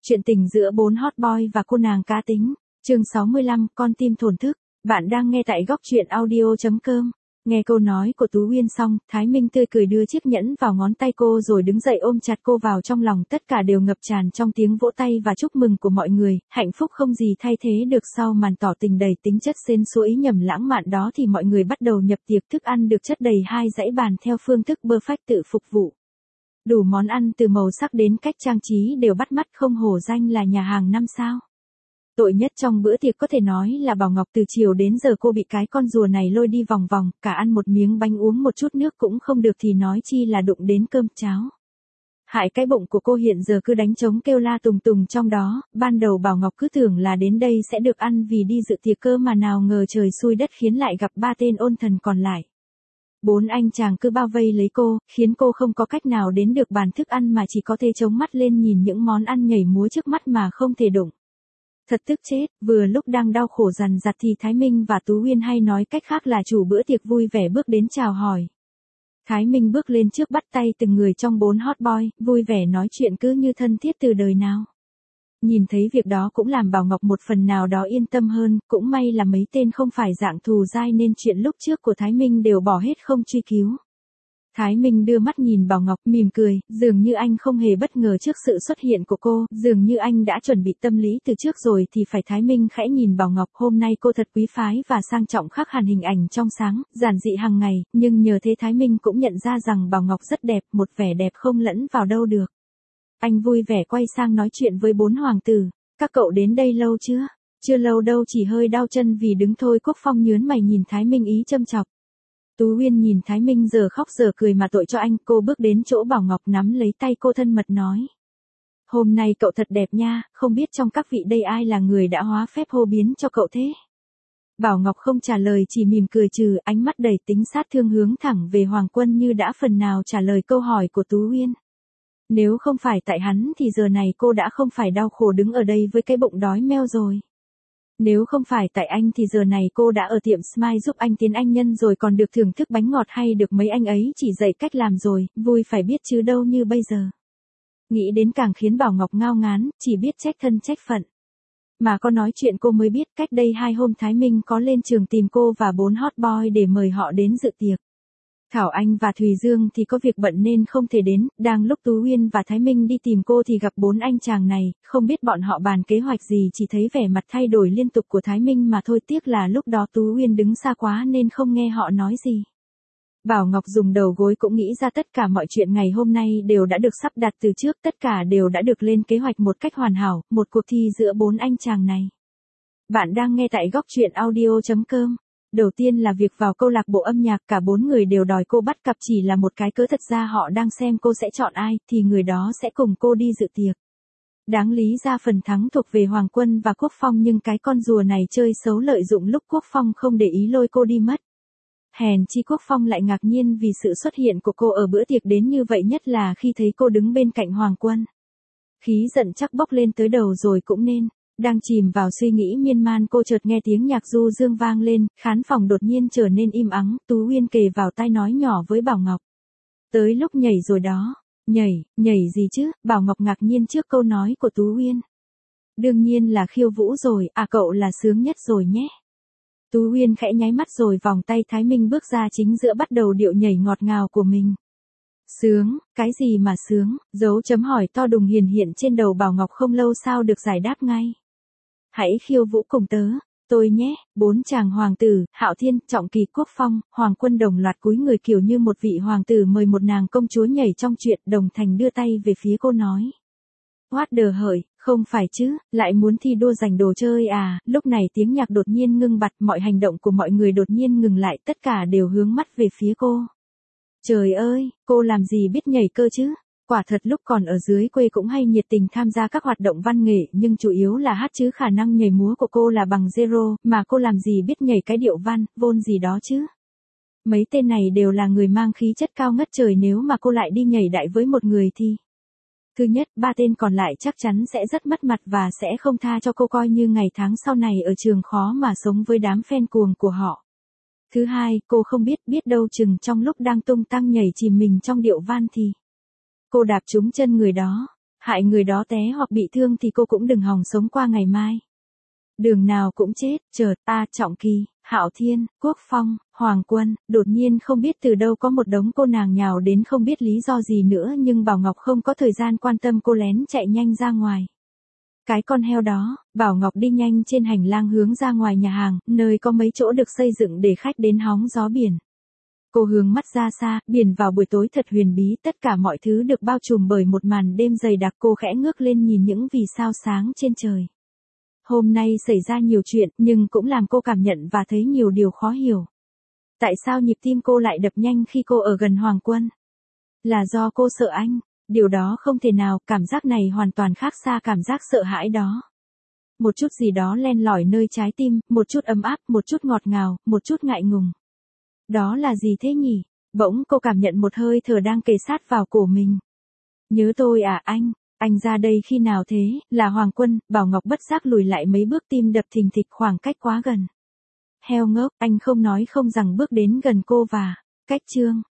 Chuyện tình giữa 4 hot boy và cô nàng cá tính. Chương 65, con tim thổn thức. Bạn đang nghe tại góc truyện audio.com. Nghe câu nói của Tú Uyên xong, Thái Minh tươi cười đưa chiếc nhẫn vào ngón tay cô rồi đứng dậy ôm chặt cô vào trong lòng, tất cả đều ngập tràn trong tiếng vỗ tay và chúc mừng của mọi người. Hạnh phúc không gì thay thế được. Sau màn tỏ tình đầy tính chất sến súa nhầm lãng mạn đó thì mọi người bắt đầu nhập tiệc. Thức ăn được chất đầy hai dãy bàn theo phương thức buffet tự phục vụ. Đủ món ăn từ màu sắc đến cách trang trí đều bắt mắt, không hổ danh là nhà hàng 5 sao. Tội nhất trong bữa tiệc có thể nói là Bảo Ngọc. Từ chiều đến giờ cô bị cái con rùa này lôi đi vòng vòng, cả ăn một miếng bánh uống một chút nước cũng không được thì nói chi là đụng đến cơm cháo. Hại cái bụng của cô hiện giờ cứ đánh trống kêu la tùng tùng trong đó. Ban đầu Bảo Ngọc cứ tưởng là đến đây sẽ được ăn vì đi dự tiệc cơ, mà nào ngờ trời xui đất khiến lại gặp ba tên ôn thần còn lại. 4 anh chàng cứ bao vây lấy cô, khiến cô không có cách nào đến được bàn thức ăn mà chỉ có thể chống mắt lên nhìn những món ăn nhảy múa trước mắt mà không thể đụng. Thật tức chết, vừa lúc đang đau khổ dằn dặt thì Thái Minh và Tú Uyên, hay nói cách khác là chủ bữa tiệc, vui vẻ bước đến chào hỏi. Thái Minh bước lên trước bắt tay từng người trong 4 hot boy, vui vẻ nói chuyện cứ như thân thiết từ đời nào. Nhìn thấy việc đó cũng làm Bảo Ngọc một phần nào đó yên tâm hơn, cũng may là mấy tên không phải dạng thù dai nên chuyện lúc trước của Thái Minh đều bỏ hết không truy cứu. Thái Minh đưa mắt nhìn Bảo Ngọc mỉm cười, dường như anh không hề bất ngờ trước sự xuất hiện của cô, dường như anh đã chuẩn bị tâm lý từ trước rồi thì phải. Thái Minh khẽ nhìn Bảo Ngọc, hôm nay cô thật quý phái và sang trọng, khác hẳn hình ảnh trong sáng, giản dị hàng ngày, nhưng nhờ thế Thái Minh cũng nhận ra rằng Bảo Ngọc rất đẹp, một vẻ đẹp không lẫn vào đâu được. Anh vui vẻ quay sang nói chuyện với 4 hoàng tử, các cậu đến đây lâu chưa? Chưa lâu đâu, chỉ hơi đau chân vì đứng thôi. Quốc Phong nhướng mày nhìn Thái Minh ý châm chọc. Tú Uyên nhìn Thái Minh giờ khóc giờ cười mà tội cho anh, cô bước đến chỗ Bảo Ngọc nắm lấy tay cô thân mật nói. Hôm nay cậu thật đẹp nha, không biết trong các vị đây ai là người đã hóa phép hô biến cho cậu thế? Bảo Ngọc không trả lời, chỉ mỉm cười trừ, ánh mắt đầy tính sát thương hướng thẳng về Hoàng Quân như đã phần nào trả lời câu hỏi của Tú Uyên. Nếu không phải tại hắn thì giờ này cô đã không phải đau khổ đứng ở đây với cái bụng đói meo rồi. Nếu không phải tại anh thì giờ này cô đã ở tiệm Smile giúp anh tiến anh nhân rồi, còn được thưởng thức bánh ngọt hay được mấy anh ấy chỉ dạy cách làm rồi, vui phải biết chứ đâu như bây giờ. Nghĩ đến càng khiến Bảo Ngọc ngao ngán, chỉ biết trách thân trách phận. Mà có nói chuyện cô mới biết cách đây 2 hôm Thái Minh có lên trường tìm cô và 4 hot boy để mời họ đến dự tiệc. Thảo Anh và Thùy Dương thì có việc bận nên không thể đến, đang lúc Tú Uyên và Thái Minh đi tìm cô thì gặp 4 anh chàng này, không biết bọn họ bàn kế hoạch gì, chỉ thấy vẻ mặt thay đổi liên tục của Thái Minh mà thôi, tiếc là lúc đó Tú Uyên đứng xa quá nên không nghe họ nói gì. Bảo Ngọc dùng đầu gối cũng nghĩ ra tất cả mọi chuyện ngày hôm nay đều đã được sắp đặt từ trước, tất cả đều đã được lên kế hoạch một cách hoàn hảo, một cuộc thi giữa 4 anh chàng này. Bạn đang nghe tại góc truyện audio.com. Đầu tiên là việc vào câu lạc bộ âm nhạc, cả 4 người đều đòi cô bắt cặp, chỉ là một cái cớ thật ra họ đang xem cô sẽ chọn ai, thì người đó sẽ cùng cô đi dự tiệc. Đáng lý ra phần thắng thuộc về Hoàng Quân và Quốc Phong, nhưng cái con rùa này chơi xấu lợi dụng lúc Quốc Phong không để ý lôi cô đi mất. Hèn chi Quốc Phong lại ngạc nhiên vì sự xuất hiện của cô ở bữa tiệc đến như vậy, nhất là khi thấy cô đứng bên cạnh Hoàng Quân. Khí giận chắc bốc lên tới đầu rồi cũng nên. Đang chìm vào suy nghĩ miên man, cô chợt nghe tiếng nhạc du dương vang lên, khán phòng đột nhiên trở nên im ắng. Tú Uyên kề vào tai nói nhỏ với Bảo Ngọc. Tới lúc nhảy rồi đó. Nhảy gì chứ? Bảo Ngọc ngạc nhiên trước câu nói của Tú Uyên. Đương nhiên là khiêu vũ rồi, cậu là sướng nhất rồi nhé. Tú Uyên khẽ nháy mắt rồi vòng tay Thái Minh bước ra chính giữa, bắt đầu điệu nhảy ngọt ngào của mình. Sướng, cái gì mà sướng? Dấu chấm hỏi to đùng hiển hiện trên đầu Bảo Ngọc, không lâu sau được giải đáp ngay. Hãy khiêu vũ cùng tớ, tôi nhé. 4 chàng hoàng tử, Hạo Thiên, Trọng Kỳ, Quốc Phong, Hoàng Quân đồng loạt cúi người kiểu như một vị hoàng tử mời một nàng công chúa nhảy trong chuyện. Đồng Thành đưa tay về phía cô nói. What the hởi, không phải chứ, lại muốn thi đua giành đồ chơi à? Lúc này tiếng nhạc đột nhiên ngưng bặt, mọi hành động của mọi người đột nhiên ngừng lại, tất cả đều hướng mắt về phía cô. Trời ơi, cô làm gì biết nhảy cơ chứ? Quả thật lúc còn ở dưới quê cũng hay nhiệt tình tham gia các hoạt động văn nghệ, nhưng chủ yếu là hát chứ khả năng nhảy múa của cô là bằng zero, mà cô làm gì biết nhảy cái điệu văn, vôn gì đó chứ. Mấy tên này đều là người mang khí chất cao ngất trời, nếu mà cô lại đi nhảy đại với một người thì... Thứ nhất, 3 tên còn lại chắc chắn sẽ rất mất mặt và sẽ không tha cho cô, coi như ngày tháng sau này ở trường khó mà sống với đám fan cuồng của họ. Thứ hai, cô không biết đâu chừng trong lúc đang tung tăng nhảy chìm mình trong điệu van thì cô đạp trúng chân người đó. Hại người đó té hoặc bị thương thì cô cũng đừng hòng sống qua ngày mai. Đường nào cũng chết, chợt, Trọng Kỳ, Hạo Thiên, Quốc Phong, Hoàng Quân, đột nhiên không biết từ đâu có một đống cô nàng nhào đến không biết lý do gì nữa nhưng Bảo Ngọc không có thời gian quan tâm cô lén chạy nhanh ra ngoài. Cái con heo đó, Bảo Ngọc đi nhanh trên hành lang hướng ra ngoài nhà hàng, nơi có mấy chỗ được xây dựng để khách đến hóng gió biển. Cô hướng mắt ra xa, biển vào buổi tối thật huyền bí, tất cả mọi thứ được bao trùm bởi một màn đêm dày đặc. Cô khẽ ngước lên nhìn những vì sao sáng trên trời. Hôm nay xảy ra nhiều chuyện, nhưng cũng làm cô cảm nhận và thấy nhiều điều khó hiểu. Tại sao nhịp tim cô lại đập nhanh khi cô ở gần Hoàng Quân? Là do cô sợ anh? Điều đó không thể nào, cảm giác này hoàn toàn khác xa cảm giác sợ hãi đó. Một chút gì đó len lỏi nơi trái tim, một chút ấm áp, một chút ngọt ngào, một chút ngại ngùng. Đó là gì thế nhỉ? Bỗng cô cảm nhận một hơi thở đang kề sát vào cổ mình. Nhớ tôi à anh ra đây khi nào thế? Là Hoàng Quân. Bảo Ngọc bất giác lùi lại mấy bước, tim đập thình thịch, khoảng cách quá gần. Heo ngốc, anh không nói không rằng bước đến gần cô và cách chương